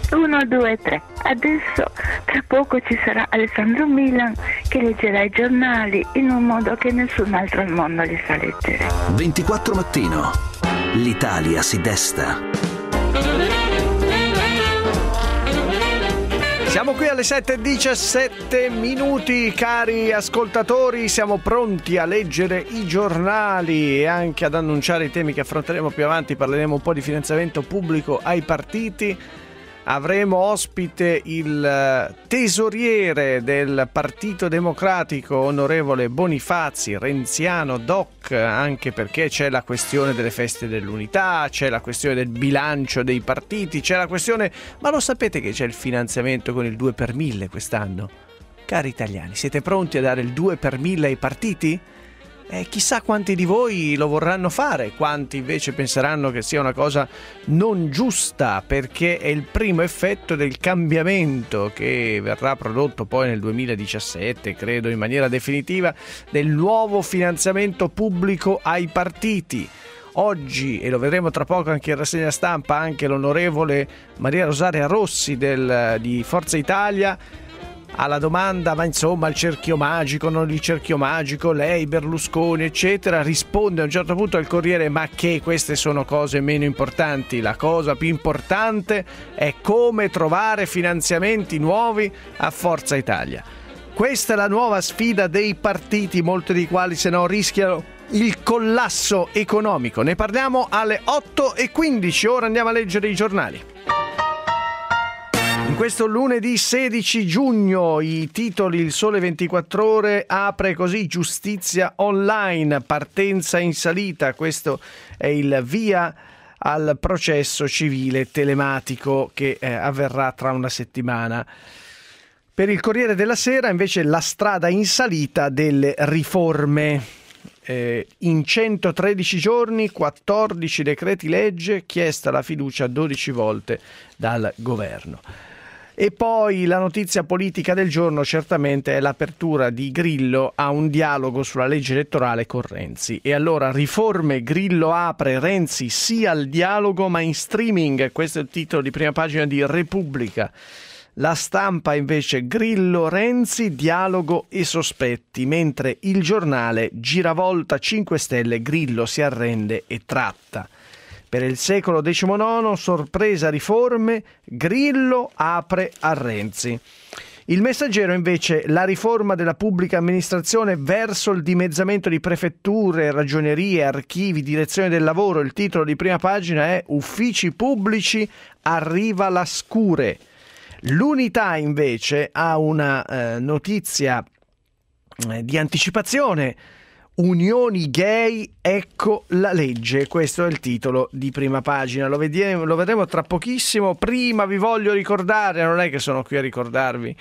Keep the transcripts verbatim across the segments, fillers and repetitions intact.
uno, due, tre. Adesso tra poco ci sarà Alessandro Milan che leggerà i giornali in un modo che nessun altro al mondo li sa leggere. ventiquattro Mattino. L'Italia si desta. Siamo qui alle sette e diciassette minuti, cari ascoltatori, siamo pronti a leggere i giornali e anche ad annunciare i temi che affronteremo più avanti. Parleremo un po' di finanziamento pubblico ai partiti. Avremo ospite il tesoriere del Partito Democratico, onorevole Bonifazi, renziano doc, anche perché c'è la questione delle feste dell'unità, c'è la questione del bilancio dei partiti, c'è la questione... Ma lo sapete che c'è il finanziamento con il due per mille quest'anno? Cari italiani, siete pronti a dare il due per mille ai partiti? Eh, chissà quanti di voi lo vorranno fare, quanti invece penseranno che sia una cosa non giusta, perché è il primo effetto del cambiamento che verrà prodotto poi nel duemiladiciassette, credo in maniera definitiva, del nuovo finanziamento pubblico ai partiti. Oggi, e lo vedremo tra poco anche in rassegna stampa, anche l'onorevole Maria Rosaria Rossi del, di Forza Italia, alla domanda, ma insomma il cerchio magico, non il cerchio magico, lei, Berlusconi, eccetera, risponde a un certo punto al Corriere: ma che queste sono cose meno importanti, la cosa più importante è come trovare finanziamenti nuovi a Forza Italia. Questa è la nuova sfida dei partiti, molti dei quali se no rischiano il collasso economico. Ne parliamo alle otto e quindici, ora andiamo a leggere i giornali. In questo lunedì sedici giugno i titoli: Il Sole ventiquattro Ore apre così: giustizia online, partenza in salita. Questo è il via al processo civile telematico che eh, avverrà tra una settimana. Per il Corriere della Sera invece la strada in salita delle riforme. Eh, in centotredici giorni quattordici decreti legge, chiesta la fiducia dodici volte dal governo. E poi la notizia politica del giorno certamente è l'apertura di Grillo a un dialogo sulla legge elettorale con Renzi. E allora, riforme, Grillo apre, Renzi sì al dialogo ma in streaming. Questo è il titolo di prima pagina di Repubblica. La Stampa invece: Grillo, Renzi, dialogo e sospetti, mentre Il Giornale: giravolta cinque Stelle, Grillo si arrende e tratta. Per Il Secolo diciannove, sorpresa riforme, Grillo apre a Renzi. Il Messaggero invece: la riforma della pubblica amministrazione verso il dimezzamento di prefetture, ragionerie, archivi, direzione del lavoro. Il titolo di prima pagina è: uffici pubblici, arriva la scure. L'Unità invece ha una eh, notizia eh, di anticipazione: unioni gay, ecco la legge. Questo è il titolo di prima pagina, lo vedremo, lo vedremo tra pochissimo. Prima vi voglio ricordare, non è che sono qui a ricordarvi,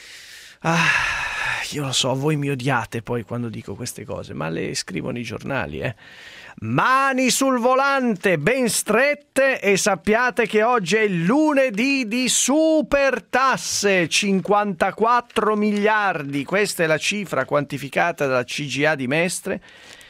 ah, io lo so, voi mi odiate poi quando dico queste cose, ma le scrivono i giornali, eh. Mani sul volante, ben strette, e sappiate che oggi è il lunedì di super tasse, cinquantaquattro miliardi, questa è la cifra quantificata dalla C G A di Mestre.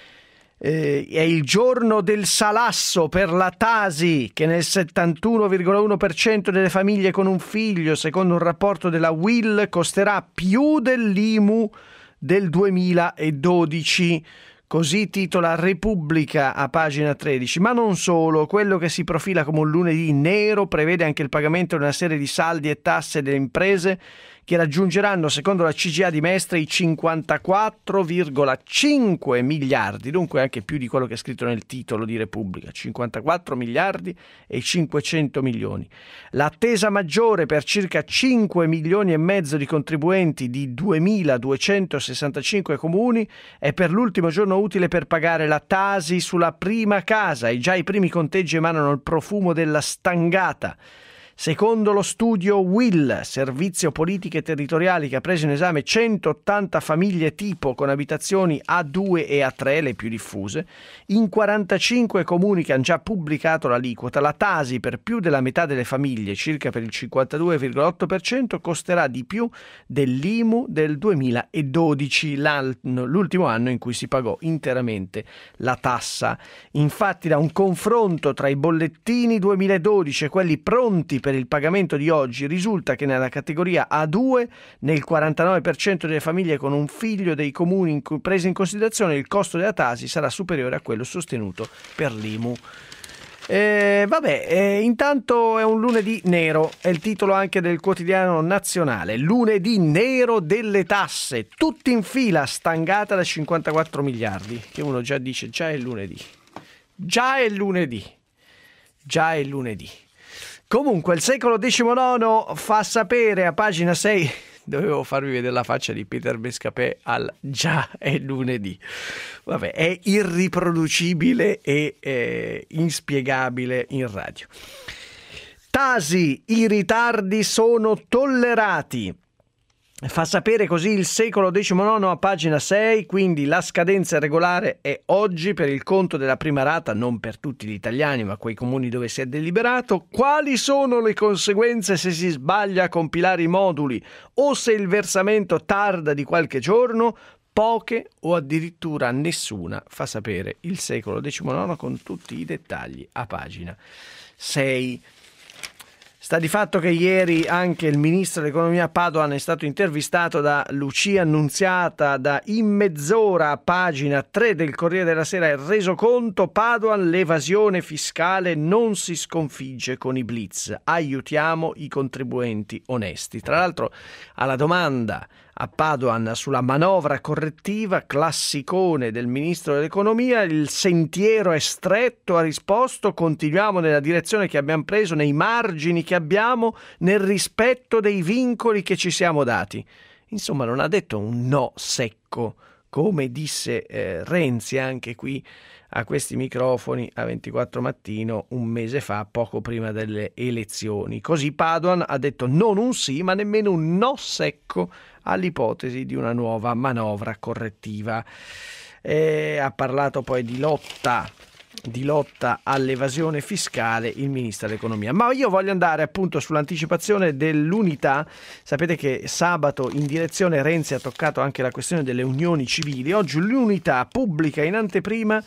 Eh, è il giorno del salasso per la Tasi, che nel settantuno virgola uno per cento delle famiglie con un figlio, secondo un rapporto della U I L, costerà più dell'I M U del duemiladodici. Così titola Repubblica a pagina tredici. Ma non solo, quello che si profila come un lunedì nero prevede anche il pagamento di una serie di saldi e tasse delle imprese che raggiungeranno, secondo la C G A di Mestre, i cinquantaquattro virgola cinque miliardi, dunque anche più di quello che è scritto nel titolo di Repubblica, cinquantaquattro miliardi e cinquecento milioni. L'attesa maggiore per circa cinque milioni e mezzo di contribuenti di duemiladuecentosessantacinque comuni è per l'ultimo giorno utile per pagare la Tasi sulla prima casa, e già i primi conteggi emanano il profumo della stangata. Secondo lo studio U I L, Servizio Politiche Territoriali, che ha preso in esame centottanta famiglie tipo con abitazioni A due e A tre, le più diffuse, in quarantacinque comuni che hanno già pubblicato l'aliquota, la Tasi per più della metà delle famiglie, circa per il cinquantadue virgola otto per cento, costerà di più dell'I M U del duemiladodici, l'ultimo anno in cui si pagò interamente la tassa. Infatti, da un confronto tra i bollettini duemiladodici e quelli pronti per per il pagamento di oggi, risulta che nella categoria A due, nel quarantanove per cento delle famiglie con un figlio dei comuni in cui presi in considerazione, il costo della Tasi sarà superiore a quello sostenuto per l'I M U. Eh, vabbè, eh, intanto è un lunedì nero, è il titolo anche del quotidiano nazionale. Lunedì nero delle tasse, tutti in fila, stangata da cinquantaquattro miliardi, che uno già dice già è lunedì, già è lunedì, già è lunedì. Comunque il secolo diciannove fa sapere a pagina sei, dovevo farvi vedere la faccia di Peter Bescapè al già è lunedì. Vabbè, è irriproducibile e eh, inspiegabile in radio. Tasi, i ritardi sono tollerati. Fa sapere così il secolo diciannove a pagina sei, quindi la scadenza regolare è oggi per il conto della prima rata, non per tutti gli italiani ma quei comuni dove si è deliberato. Quali sono le conseguenze se si sbaglia a compilare i moduli o se il versamento tarda di qualche giorno? Poche o addirittura nessuna, fa sapere il secolo diciannove con tutti i dettagli a pagina sei. Sta di fatto che ieri anche il ministro dell'economia Padoan è stato intervistato da Lucia Annunziata, da In Mezz'ora, pagina tre del Corriere della Sera, è reso conto Padoan, l'evasione fiscale non si sconfigge con i blitz, aiutiamo i contribuenti onesti. Tra l'altro alla domanda a Padoan sulla manovra correttiva, classicone del ministro dell'economia, il sentiero è stretto, ha risposto, continuiamo nella direzione che abbiamo preso, nei margini che abbiamo, nel rispetto dei vincoli che ci siamo dati. Insomma, non ha detto un no secco, come disse eh, Renzi anche qui a questi microfoni a ventiquattro Mattino un mese fa, poco prima delle elezioni. Così Padoan ha detto non un sì, ma nemmeno un no secco all'ipotesi di una nuova manovra correttiva. E ha parlato poi di lotta di lotta all'evasione fiscale il ministro dell'economia. Ma io voglio andare appunto sull'anticipazione dell'unità. Sapete che sabato in direzione Renzi ha toccato anche la questione delle unioni civili. Oggi l'unità pubblica in anteprima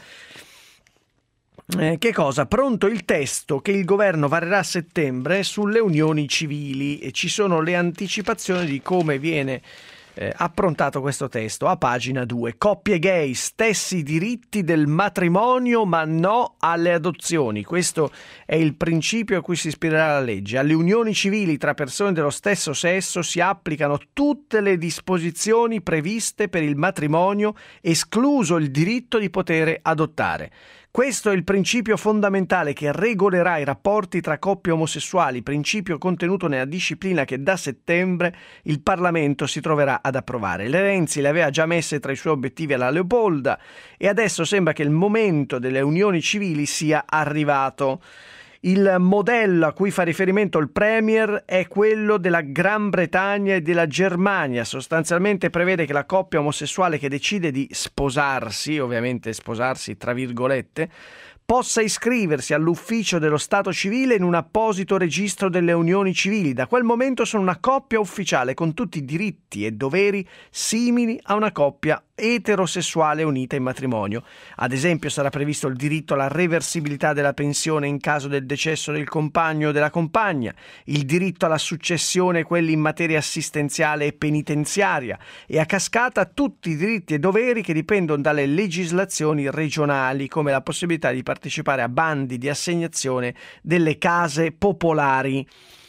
Eh, che cosa? Pronto il testo che il governo varerà a settembre sulle unioni civili, e ci sono le anticipazioni di come viene eh, approntato questo testo a pagina due. Coppie gay, stessi diritti del matrimonio ma no alle adozioni. Questo è il principio a cui si ispirerà la legge. Alle unioni civili tra persone dello stesso sesso si applicano tutte le disposizioni previste per il matrimonio, escluso il diritto di poter adottare. Questo è il principio fondamentale che regolerà i rapporti tra coppie omosessuali, principio contenuto nella disciplina che da settembre il Parlamento si troverà ad approvare. Renzi le aveva già messe tra i suoi obiettivi alla Leopolda e adesso sembra che il momento delle unioni civili sia arrivato. Il modello a cui fa riferimento il Premier è quello della Gran Bretagna e della Germania. Sostanzialmente prevede che la coppia omosessuale che decide di sposarsi, ovviamente sposarsi tra virgolette, possa iscriversi all'ufficio dello Stato civile in un apposito registro delle unioni civili. Da quel momento sono una coppia ufficiale con tutti i diritti e doveri simili a una coppia eterosessuale unita in matrimonio. Ad esempio sarà previsto il diritto alla reversibilità della pensione in caso del decesso del compagno o della compagna, il diritto alla successione, quelli in materia assistenziale e penitenziaria, e a cascata tutti i diritti e doveri che dipendono dalle legislazioni regionali, come la possibilità di partecipare a bandi di assegnazione delle case popolari.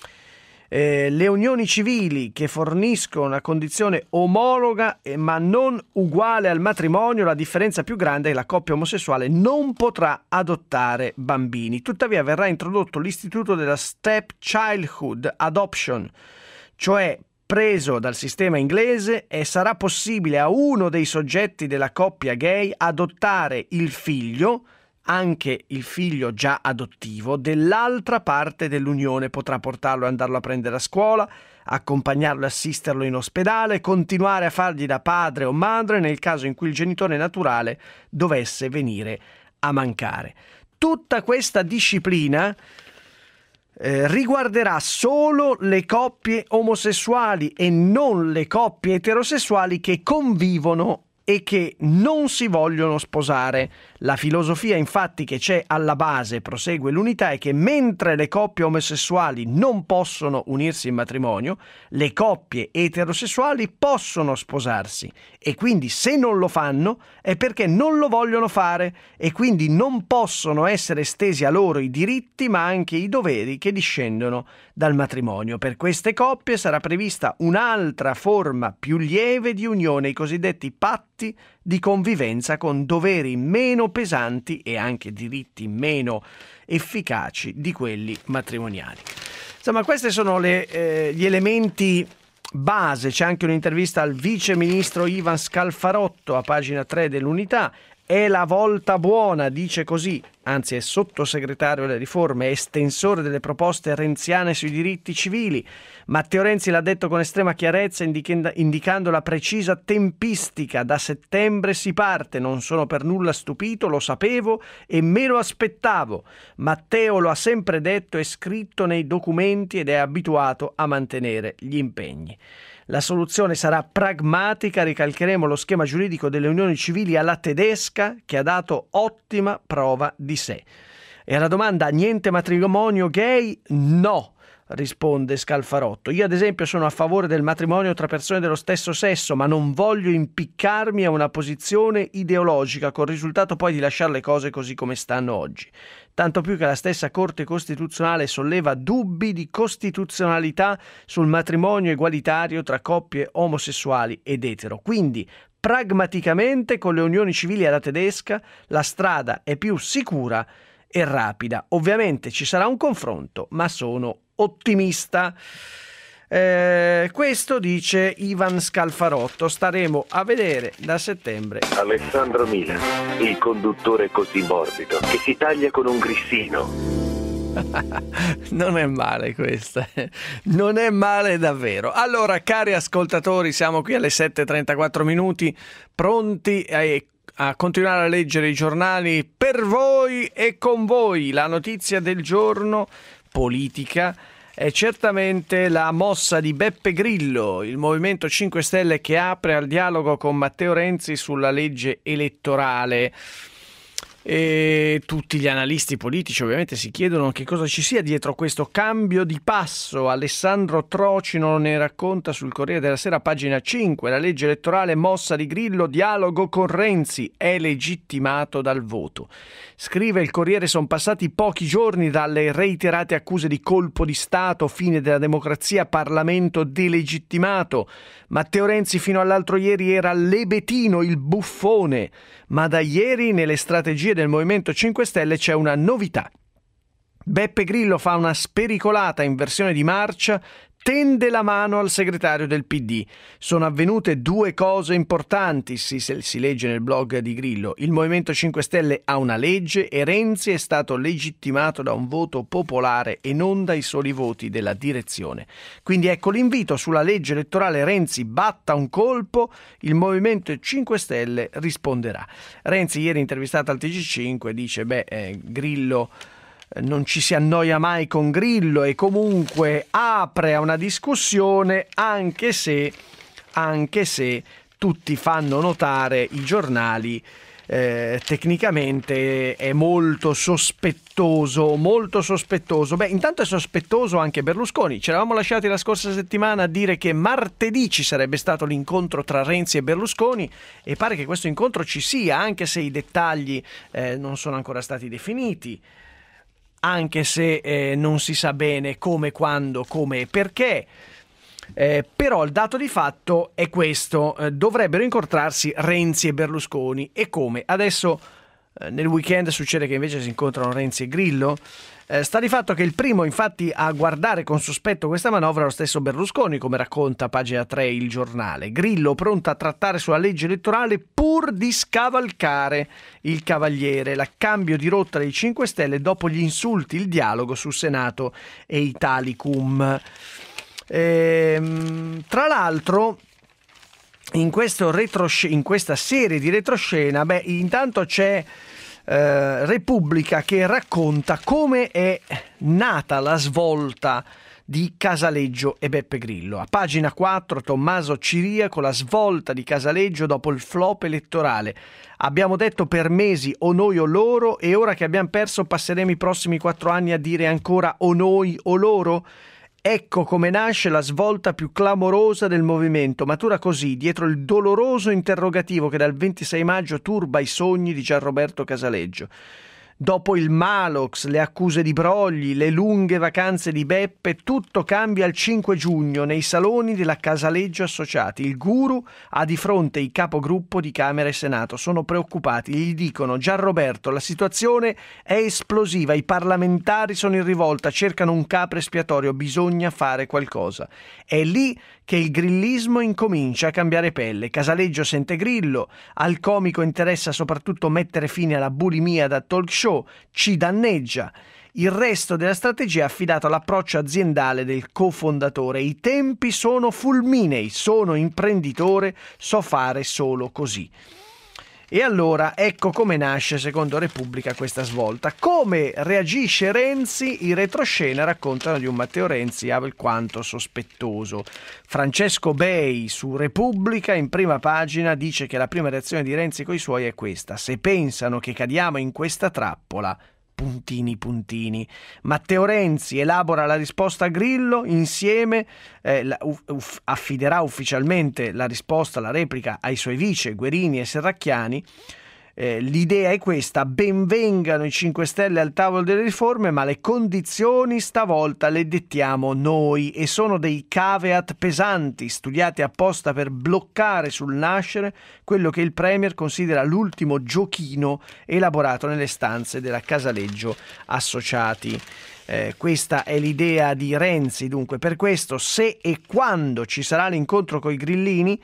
Eh, le unioni civili che forniscono una condizione omologa eh, ma non uguale al matrimonio, la differenza più grande è che la coppia omosessuale non potrà adottare bambini. Tuttavia verrà introdotto l'istituto della step childhood adoption, cioè preso dal sistema inglese, e sarà possibile a uno dei soggetti della coppia gay adottare il figlio, anche il figlio già adottivo, dell'altra parte dell'unione. Potrà portarlo e andarlo a prendere a scuola, accompagnarlo e assisterlo in ospedale, continuare a fargli da padre o madre nel caso in cui il genitore naturale dovesse venire a mancare. Tutta questa disciplina eh, riguarderà solo le coppie omosessuali e non le coppie eterosessuali che convivono e che non si vogliono sposare. La filosofia infatti che c'è alla base, prosegue l'Unità, è che mentre le coppie omosessuali non possono unirsi in matrimonio, le coppie eterosessuali possono sposarsi, e quindi se non lo fanno è perché non lo vogliono fare, e quindi non possono essere estesi a loro i diritti ma anche i doveri che discendono dal matrimonio. Per queste coppie sarà prevista un'altra forma più lieve di unione, i cosiddetti patti di convivenza, con doveri meno pesanti e anche diritti meno efficaci di quelli matrimoniali. Insomma, questi sono le, eh, gli elementi base. C'è anche un'intervista al vice ministro Ivan Scalfarotto a pagina tre dell'Unità. È la volta buona, dice così, anzi è sottosegretario alle riforme, è estensore delle proposte renziane sui diritti civili. Matteo Renzi l'ha detto con estrema chiarezza, indicando la precisa tempistica: da settembre si parte, non sono per nulla stupito, lo sapevo e me lo aspettavo. Matteo lo ha sempre detto e scritto nei documenti ed è abituato a mantenere gli impegni. La soluzione sarà pragmatica, ricalcheremo lo schema giuridico delle unioni civili alla tedesca, che ha dato ottima prova di sé. E alla domanda niente matrimonio gay? No, risponde Scalfarotto. Io ad esempio sono a favore del matrimonio tra persone dello stesso sesso, ma non voglio impiccarmi a una posizione ideologica col risultato poi di lasciare le cose così come stanno oggi. Tanto più che la stessa Corte Costituzionale solleva dubbi di costituzionalità sul matrimonio egualitario tra coppie omosessuali ed etero. Quindi, pragmaticamente, con le unioni civili alla tedesca, la strada è più sicura e rapida. Ovviamente ci sarà un confronto, ma sono ottimista. Eh, questo dice Ivan Scalfarotto. Staremo a vedere da settembre. Alessandro Mila, il conduttore così morbido che si taglia con un grissino. Non è male questa, non è male davvero. Allora, cari ascoltatori, siamo qui alle sette e trentaquattro minuti, pronti a a continuare a leggere i giornali per voi e con voi. La notizia del giorno politica è certamente la mossa di Beppe Grillo, il Movimento cinque Stelle che apre al dialogo con Matteo Renzi sulla legge elettorale. E tutti gli analisti politici ovviamente si chiedono che cosa ci sia dietro questo cambio di passo. Alessandro Trocino ne racconta sul Corriere della Sera, pagina cinque. La legge elettorale mossa di Grillo, dialogo con Renzi, è legittimato dal voto. Scrive il Corriere: sono passati pochi giorni dalle reiterate accuse di colpo di Stato, fine della democrazia, Parlamento delegittimato. Matteo Renzi fino all'altro ieri era l'ebetino, il buffone, ma da ieri nelle strategie del Movimento cinque Stelle c'è una novità. Beppe Grillo fa una spericolata inversione di marcia, tende la mano al segretario del P D. Sono avvenute due cose importanti, si, si legge nel blog di Grillo. Il Movimento cinque Stelle ha una legge e Renzi è stato legittimato da un voto popolare e non dai soli voti della direzione. Quindi ecco l'invito: sulla legge elettorale Renzi batta un colpo, il Movimento cinque Stelle risponderà. Renzi ieri intervistato al T G cinque dice beh eh, Grillo non ci si annoia mai con Grillo e comunque apre a una discussione, anche se, anche se tutti fanno notare, i giornali, eh, tecnicamente è molto sospettoso, molto sospettoso. Beh, intanto è sospettoso anche Berlusconi. Ci eravamo lasciati la scorsa settimana a dire che martedì ci sarebbe stato l'incontro tra Renzi e Berlusconi e pare che questo incontro ci sia, anche se i dettagli eh, non sono ancora stati definiti. Anche se eh, non si sa bene come, quando, come e perché. Eh, però il dato di fatto è questo: eh, dovrebbero incontrarsi Renzi e Berlusconi. E come? Adesso eh, nel weekend succede che invece si incontrano Renzi e Grillo. Eh, sta di fatto che il primo infatti a guardare con sospetto questa manovra è lo stesso Berlusconi, come racconta pagina tre il giornale. Grillo pronto a trattare sulla legge elettorale pur di scavalcare il Cavaliere, la cambio di rotta dei cinque Stelle dopo gli insulti, il dialogo su Senato e Italicum. Ehm, tra l'altro in, questo retrosc- in questa serie di retroscena, beh, intanto c'è Uh, Repubblica che racconta come è nata la svolta di Casaleggio e Beppe Grillo. A pagina quattro Tommaso Ciriaco, la svolta di Casaleggio dopo il flop elettorale. Abbiamo detto per mesi o noi o loro, e ora che abbiamo perso passeremo i prossimi quattro anni a dire ancora o noi o loro? Ecco come nasce la svolta più clamorosa del movimento, matura così, dietro il doloroso interrogativo che dal ventisei maggio turba i sogni di Gianroberto Casaleggio. Dopo il Malox, le accuse di brogli, le lunghe vacanze di Beppe, tutto cambia il cinque giugno nei saloni della Casaleggio Associati. Il guru ha di fronte il capogruppo di Camera e Senato. Sono preoccupati, gli dicono: Gianroberto, la situazione è esplosiva, i parlamentari sono in rivolta, cercano un capro espiatorio, bisogna fare qualcosa. È lì che il grillismo incomincia a cambiare pelle. Casaleggio sente Grillo, al comico interessa soprattutto mettere fine alla bulimia da talk show, ci danneggia. Il resto della strategia è affidato all'approccio aziendale del cofondatore. I tempi sono fulminei, sono imprenditore, so fare solo così. E allora ecco come nasce, secondo Repubblica, questa svolta. Come reagisce Renzi? I retroscena raccontano di un Matteo Renzi alquanto sospettoso. Francesco Bei su Repubblica in prima pagina dice che la prima reazione di Renzi coi suoi è questa: se pensano che cadiamo in questa trappola, puntini puntini. Matteo Renzi elabora la risposta a Grillo, insieme eh, la, uff, affiderà ufficialmente la risposta, la replica ai suoi vice Guerini e Serracchiani. Eh, l'idea è questa: benvengano i cinque Stelle al tavolo delle riforme, ma le condizioni stavolta le dettiamo noi, e sono dei caveat pesanti studiati apposta per bloccare sul nascere quello che il Premier considera l'ultimo giochino elaborato nelle stanze della Casaleggio Associati. Eh, questa è l'idea di Renzi. Dunque, per questo, se e quando ci sarà l'incontro coi grillini,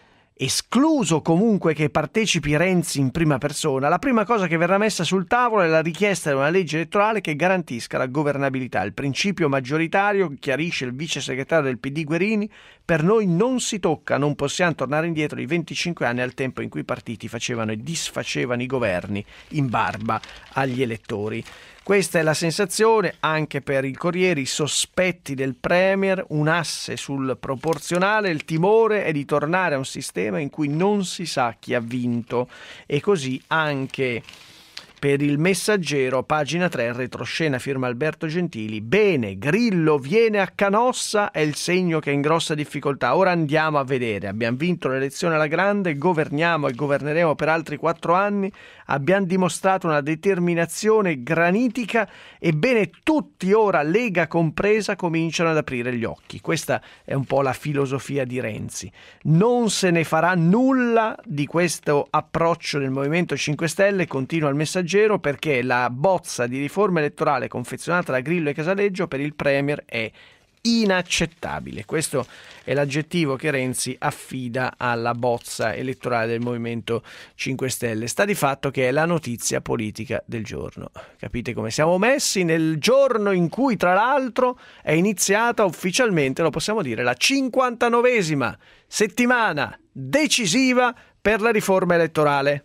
escluso comunque che partecipi Renzi in prima persona, la prima cosa che verrà messa sul tavolo è la richiesta di una legge elettorale che garantisca la governabilità. Il principio maggioritario, chiarisce il vice segretario del P D Guerini, per noi non si tocca, non possiamo tornare indietro di venticinque anni al tempo in cui i partiti facevano e disfacevano i governi in barba agli elettori. Questa è la sensazione anche per il Corriere, i sospetti del Premier, un asse sul proporzionale, il timore è di tornare a un sistema in cui non si sa chi ha vinto, e così anche per il Messaggero, pagina tre, retroscena, firma Alberto Gentili. Bene, Grillo viene a Canossa, è il segno che è in grossa difficoltà. Ora andiamo a vedere. Abbiamo vinto l'elezione alla grande, governiamo e governeremo per altri quattro anni. Abbiamo dimostrato una determinazione granitica. Ebbene, tutti ora, Lega compresa, cominciano ad aprire gli occhi. Questa è un po' la filosofia di Renzi. Non se ne farà nulla di questo approccio del Movimento cinque Stelle, continua il Messaggero, perché la bozza di riforma elettorale confezionata da Grillo e Casaleggio per il Premier è inaccettabile. Questo è l'aggettivo che Renzi affida alla bozza elettorale del Movimento cinque Stelle. Sta di fatto che è la notizia politica del giorno. Capite come siamo messi nel giorno in cui, tra l'altro, è iniziata ufficialmente, lo possiamo dire, la cinquantanovesima settimana decisiva per la riforma elettorale.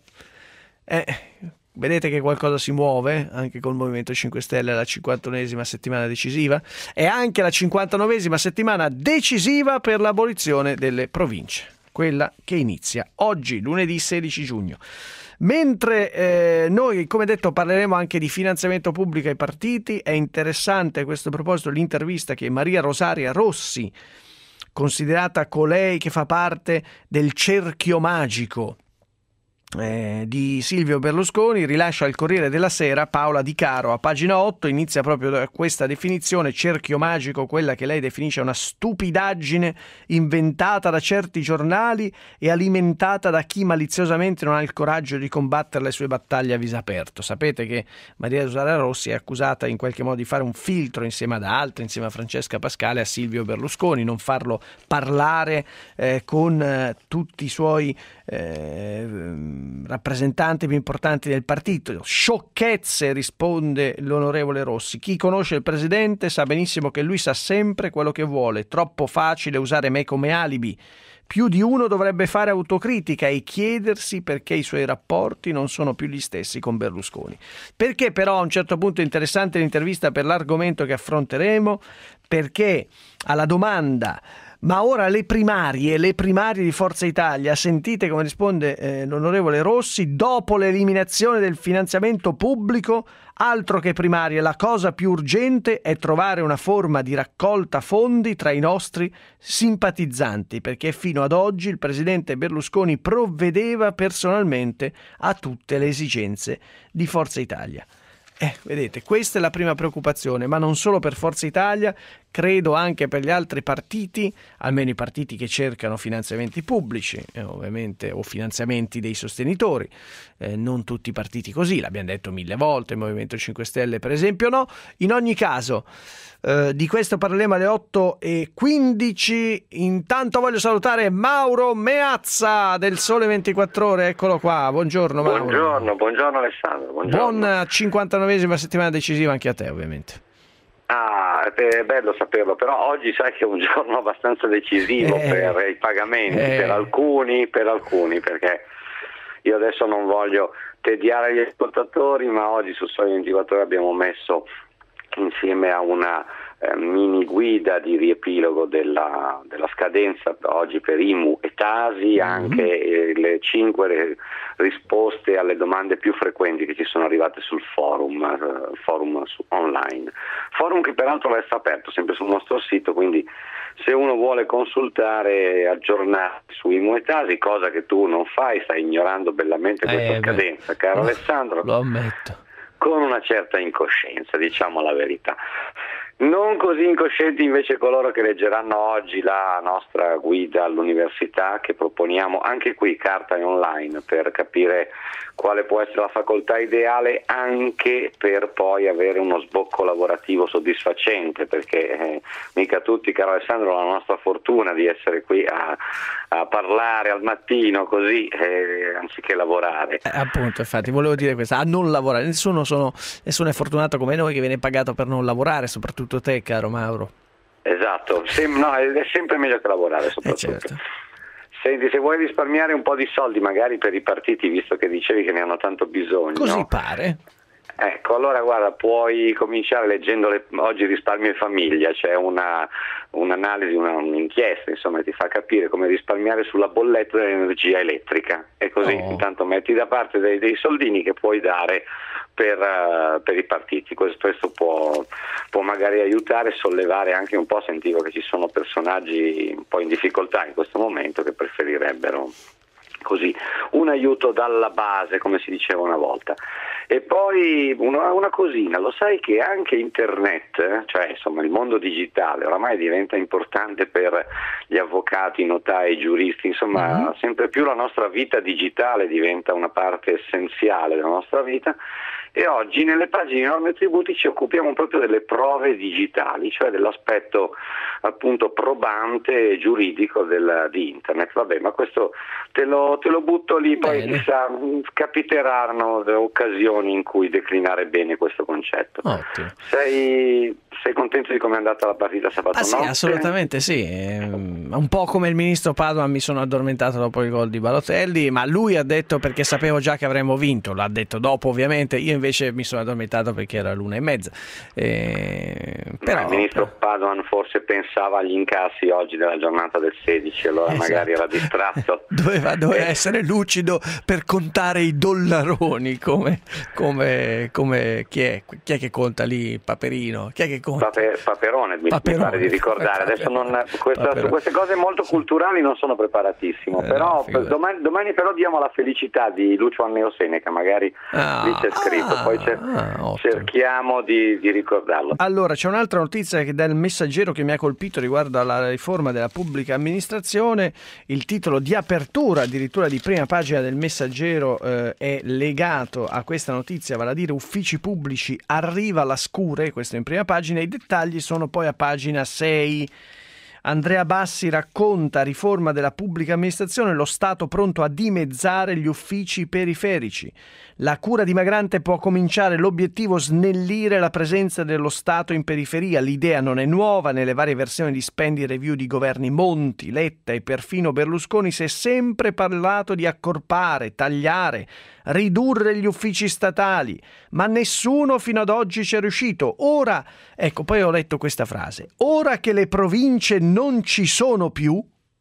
Eh, vedete che qualcosa si muove anche col Movimento cinque Stelle alla cinquantunesima settimana decisiva, e anche la cinquantanovesima settimana decisiva per l'abolizione delle province, quella che inizia oggi, lunedì sedici giugno. Mentre eh, noi, come detto, parleremo anche di finanziamento pubblico ai partiti. È interessante a questo proposito l'intervista che Maria Rosaria Rossi, considerata colei che fa parte del cerchio magico Eh, di Silvio Berlusconi, rilascia al Corriere della Sera. Paola Di Caro a pagina otto inizia proprio da questa definizione: cerchio magico, quella che lei definisce una stupidaggine inventata da certi giornali e alimentata da chi maliziosamente non ha il coraggio di combattere le sue battaglie a viso aperto. Sapete che Maria Rosaria Rossi è accusata in qualche modo di fare un filtro insieme ad altri, insieme a Francesca Pascale, a Silvio Berlusconi, non farlo parlare eh, con eh, tutti i suoi eh, rappresentanti più importanti del partito. Sciocchezze, risponde l'onorevole Rossi. Chi conosce il presidente sa benissimo che lui sa sempre quello che vuole. Troppo facile usare me come alibi. Più di uno dovrebbe fare autocritica e chiedersi perché i suoi rapporti non sono più gli stessi con Berlusconi. Perché però a un certo punto è interessante l'intervista per l'argomento che affronteremo, perché alla domanda ma ora le primarie, le primarie di Forza Italia, sentite come risponde eh, l'onorevole Rossi, dopo l'eliminazione del finanziamento pubblico, altro che primarie, la cosa più urgente è trovare una forma di raccolta fondi tra i nostri simpatizzanti, perché fino ad oggi il presidente Berlusconi provvedeva personalmente a tutte le esigenze di Forza Italia. Eh, vedete, questa è la prima preoccupazione, ma non solo per Forza Italia, credo anche per gli altri partiti, almeno i partiti che cercano finanziamenti pubblici, eh, ovviamente, o finanziamenti dei sostenitori, eh, non tutti i partiti così, l'abbiamo detto mille volte, il Movimento cinque Stelle per esempio no. In ogni caso, eh, di questo parleremo alle otto e quindici. Intanto voglio salutare Mauro Meazza del Sole ventiquattro Ore, eccolo qua, buongiorno Mauro. Buongiorno, buongiorno Alessandro. Buongiorno. Buona cinquantanovesima settimana decisiva anche a te ovviamente. Ah, è bello saperlo, però oggi sai che è un giorno abbastanza decisivo eh, per i pagamenti, eh. per alcuni, per alcuni, perché io adesso non voglio tediare gli ascoltatori, ma oggi su Sole ventiquattro Ore abbiamo messo insieme a una eh, mini guida di riepilogo della, della scadenza oggi per I M U e T A S I, anche eh, le cinque re, risposte alle domande più frequenti che ci sono arrivate sul forum, eh, forum su, online. Forum che peraltro resta aperto sempre sul nostro sito, quindi se uno vuole consultare e aggiornare su I M U e T A S I, cosa che tu non fai, stai ignorando bellamente questa eh, scadenza, beh. caro Alessandro. Lo ammetto. Con una certa incoscienza, diciamo la verità. Non così incoscienti invece coloro che leggeranno oggi la nostra guida all'università, che proponiamo anche qui carta e online per capire quale può essere la facoltà ideale, anche per poi avere uno sbocco lavorativo soddisfacente, perché eh, mica tutti, caro Alessandro, hanno la nostra fortuna di essere qui a, a parlare al mattino così eh, anziché lavorare. Eh, appunto, infatti volevo dire questo, a non lavorare, nessuno, sono, nessuno è fortunato come noi che viene pagato per non lavorare, soprattutto te, caro Mauro. Esatto, Sem- no, è sempre meglio che lavorare soprattutto. Eh certo. Senti, se vuoi risparmiare un po' di soldi magari per i partiti, visto che dicevi che ne hanno tanto bisogno. Così pare. Ecco, allora guarda, puoi cominciare leggendo le, oggi Risparmio in Famiglia, c'è una, un'analisi, una, un'inchiesta, insomma, che ti fa capire come risparmiare sulla bolletta dell'energia elettrica, e così oh. intanto metti da parte dei, dei soldini che puoi dare per, uh, per i partiti. Questo, questo può, può magari aiutare, sollevare anche un po', sentivo che ci sono personaggi un po' in difficoltà in questo momento che preferirebbero così un aiuto dalla base, come si diceva una volta. E poi una, una cosina, lo sai che anche internet, cioè insomma il mondo digitale oramai diventa importante per gli avvocati, i notai, i giuristi, insomma mm-hmm. sempre più la nostra vita digitale diventa una parte essenziale della nostra vita, e oggi nelle pagine di Norme e Tributi ci occupiamo proprio delle prove digitali, cioè dell'aspetto appunto probante e giuridico del, di internet. Vabbè, ma questo te lo, te lo butto lì, poi bene. Chissà, capiteranno occasioni in cui declinare bene questo concetto. Ottimo. Sei, sei contento di come è andata la partita sabato ah, notte? Sì, assolutamente sì. Un po' come il ministro Padoan mi sono addormentato dopo il gol di Balotelli, ma lui ha detto perché sapevo già che avremmo vinto, l'ha detto dopo ovviamente, io invece mi sono addormentato perché era l'una e mezza. Eh, però, il ministro Padoan forse pensava agli incassi oggi della giornata del sedici, allora esatto. magari era distratto. doveva doveva eh. essere lucido per contare i dollaroni, come, come, come chi è? Chi è che conta lì? Paperino? Chi è che conta? Paper, paperone, mi, paperone, mi pare di ricordare. Adesso non, questa, su queste cose molto culturali non sono preparatissimo, eh, però no, domani, domani però diamo la felicità di Lucio Anneo Seneca, magari ah, lì c'è scritto, ah, poi c'è, ah, cerchiamo di, di ricordarlo. Allora, c'è un'altra notizia che dal Messaggero che mi ha colpito riguardo alla riforma della pubblica amministrazione. Il titolo di apertura addirittura di prima pagina del Messaggero eh, è legato a questa notizia, vale a dire uffici pubblici, arriva la scure, questo in prima pagina, i dettagli sono poi a pagina sei. Andrea Bassi racconta riforma della pubblica amministrazione, lo Stato pronto a dimezzare gli uffici periferici. La cura dimagrante può cominciare, l'obiettivo snellire la presenza dello Stato in periferia. L'idea non è nuova, nelle varie versioni di Spendi Review di governi Monti, Letta e perfino Berlusconi si è sempre parlato di accorpare, tagliare, ridurre gli uffici statali, ma nessuno fino ad oggi ci è riuscito. Ora, ecco, poi ho letto questa frase, ora che le province non ci sono più,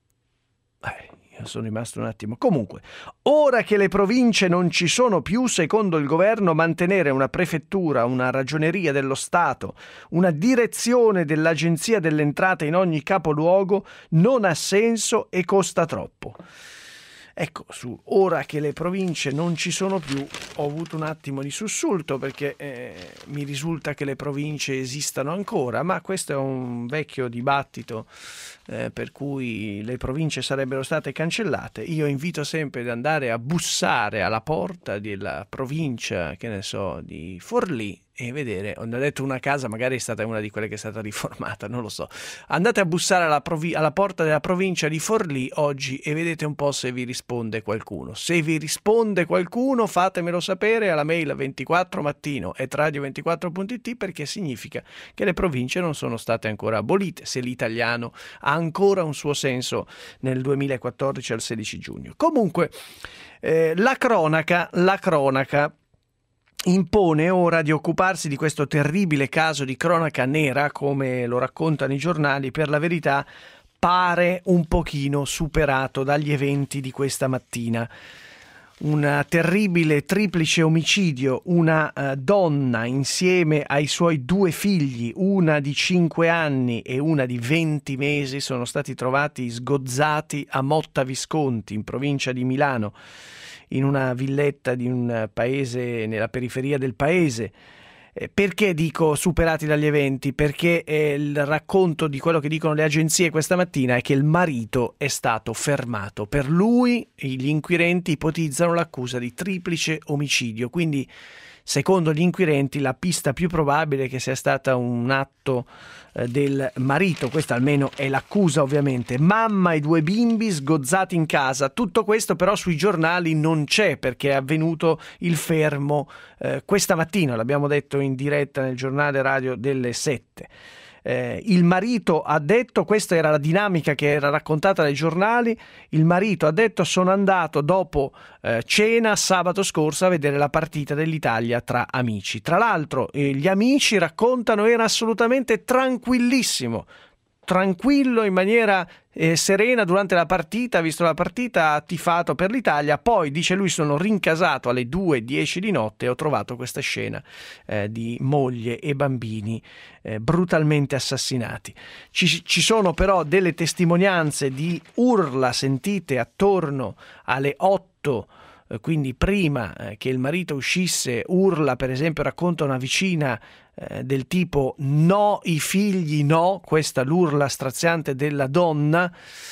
eh, io sono rimasto un attimo, comunque, ora che le province non ci sono più, secondo il governo, mantenere una prefettura, una ragioneria dello Stato, una direzione dell'Agenzia delle Entrate in ogni capoluogo non ha senso e costa troppo. Ecco, su ora che le province non ci sono più ho avuto un attimo di sussulto perché eh, mi risulta che le province esistano ancora, ma questo è un vecchio dibattito eh, per cui le province sarebbero state cancellate. Io invito sempre ad andare a bussare alla porta della provincia, che ne so, di Forlì, e vedere, ho detto una casa, magari è stata una di quelle che è stata riformata, non lo so. Andate a bussare alla, provi- alla porta della provincia di Forlì oggi e vedete un po' se vi risponde qualcuno. Se vi risponde qualcuno, fatemelo sapere alla mail ventiquattro mattino at radio ventiquattro punto it, perché significa che le province non sono state ancora abolite, se l'italiano ha ancora un suo senso nel duemilaquattordici al sedici giugno. Comunque, eh, la cronaca, la cronaca impone ora di occuparsi di questo terribile caso di cronaca nera, come lo raccontano i giornali. Per la verità pare un pochino superato dagli eventi di questa mattina. Un terribile triplice omicidio, una uh, donna insieme ai suoi due figli, una di cinque anni e una di venti mesi, sono stati trovati sgozzati a Motta Visconti, in provincia di Milano, in una villetta di un paese, nella periferia del paese. Eh, perché dico superati dagli eventi? Perché eh, il racconto di quello che dicono le agenzie questa mattina è che il marito è stato fermato. Per lui gli inquirenti ipotizzano l'accusa di triplice omicidio, quindi secondo gli inquirenti la pista più probabile è che sia stata un atto eh, del marito. Questa almeno è l'accusa, ovviamente. Mamma e due bimbi sgozzati in casa. Tutto questo però sui giornali non c'è, perché è avvenuto il fermo eh, questa mattina, l'abbiamo detto in diretta nel giornale radio delle sette. Eh, il marito ha detto, questa era la dinamica che era raccontata dai giornali, il marito ha detto: sono andato dopo eh, cena sabato scorso a vedere la partita dell'Italia tra amici. Tra l'altro eh, gli amici, raccontano, era assolutamente tranquillissimo, tranquillo in maniera eh, serena durante la partita, ha visto la partita, ha tifato per l'Italia. Poi, dice lui, sono rincasato alle due e dieci di notte e ho trovato questa scena eh, di moglie e bambini eh, brutalmente assassinati. Ci, ci sono però delle testimonianze di urla sentite attorno alle otto, quindi prima che il marito uscisse. Urla, per esempio, racconta una vicina eh, del tipo no, i figli no, questa l'urla straziante della donna.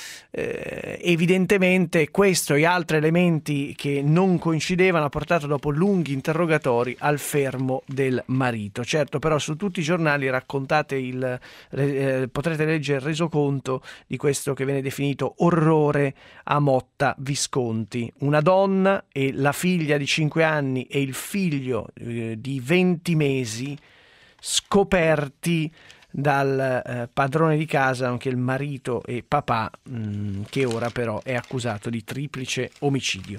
Eh, evidentemente questo e altri elementi che non coincidevano ha portato, dopo lunghi interrogatori, al fermo del marito. Certo, però su tutti i giornali raccontate il eh, potrete leggere il resoconto di questo che viene definito orrore a Motta Visconti. Una donna e la figlia di cinque anni e il figlio eh, di venti mesi scoperti dal eh, padrone di casa, nonché il marito e papà, mh, che ora però è accusato di triplice omicidio.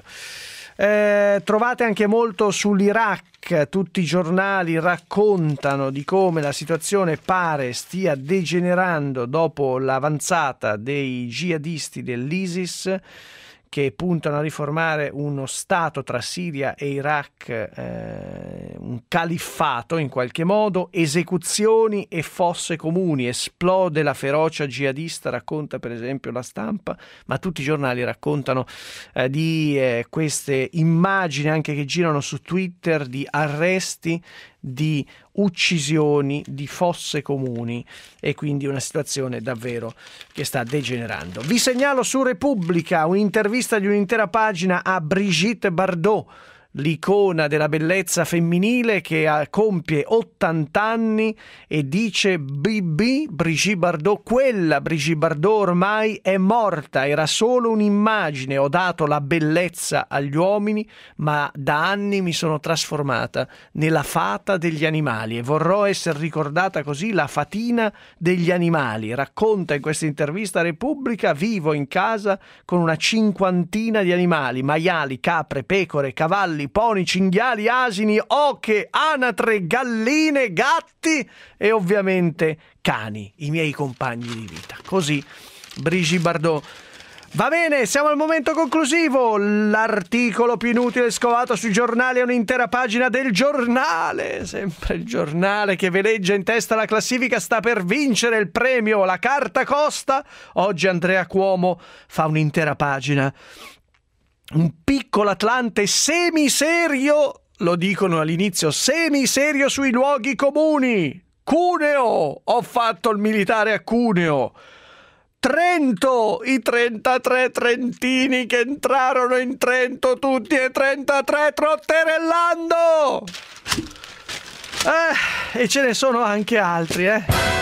Eh, trovate anche molto sull'Iraq, tutti i giornali raccontano di come la situazione pare stia degenerando dopo l'avanzata dei jihadisti dell'ISIS, che puntano a riformare uno stato tra Siria e Iraq, eh, un califfato in qualche modo, esecuzioni e fosse comuni, esplode la ferocia jihadista, racconta per esempio La Stampa, ma tutti i giornali raccontano eh, di eh, queste immagini anche che girano su Twitter, di arresti, di uccisioni, di fosse comuni, e quindi una situazione davvero che sta degenerando. Vi segnalo su Repubblica un'intervista di un'intera pagina a Brigitte Bardot, l'icona della bellezza femminile che ha, compie ottanta anni e dice B B, Brigitte Bardot, quella Brigitte Bardot ormai è morta, era solo un'immagine, ho dato la bellezza agli uomini, ma da anni mi sono trasformata nella fata degli animali e vorrò essere ricordata così, la fatina degli animali. Racconta in questa intervista a Repubblica: vivo in casa con una cinquantina di animali, maiali, capre, pecore, cavalli, poni, cinghiali, asini, oche, anatre, galline, gatti e ovviamente cani, i miei compagni di vita. Così Brigitte Bardot. Va bene, siamo al momento conclusivo. L'articolo più inutile scovato sui giornali è un'intera pagina del Giornale. Sempre il Giornale che veleggia in testa la classifica, sta per vincere il premio La Carta Costa. Oggi Andrea Cuomo fa un'intera pagina. Un piccolo Atlante semiserio, lo dicono all'inizio, semiserio sui luoghi comuni. Cuneo, ho fatto il militare a Cuneo. Trento, i trentatré trentini che entrarono in Trento, tutti e trentatré trotterellando. Eh, e ce ne sono anche altri, eh.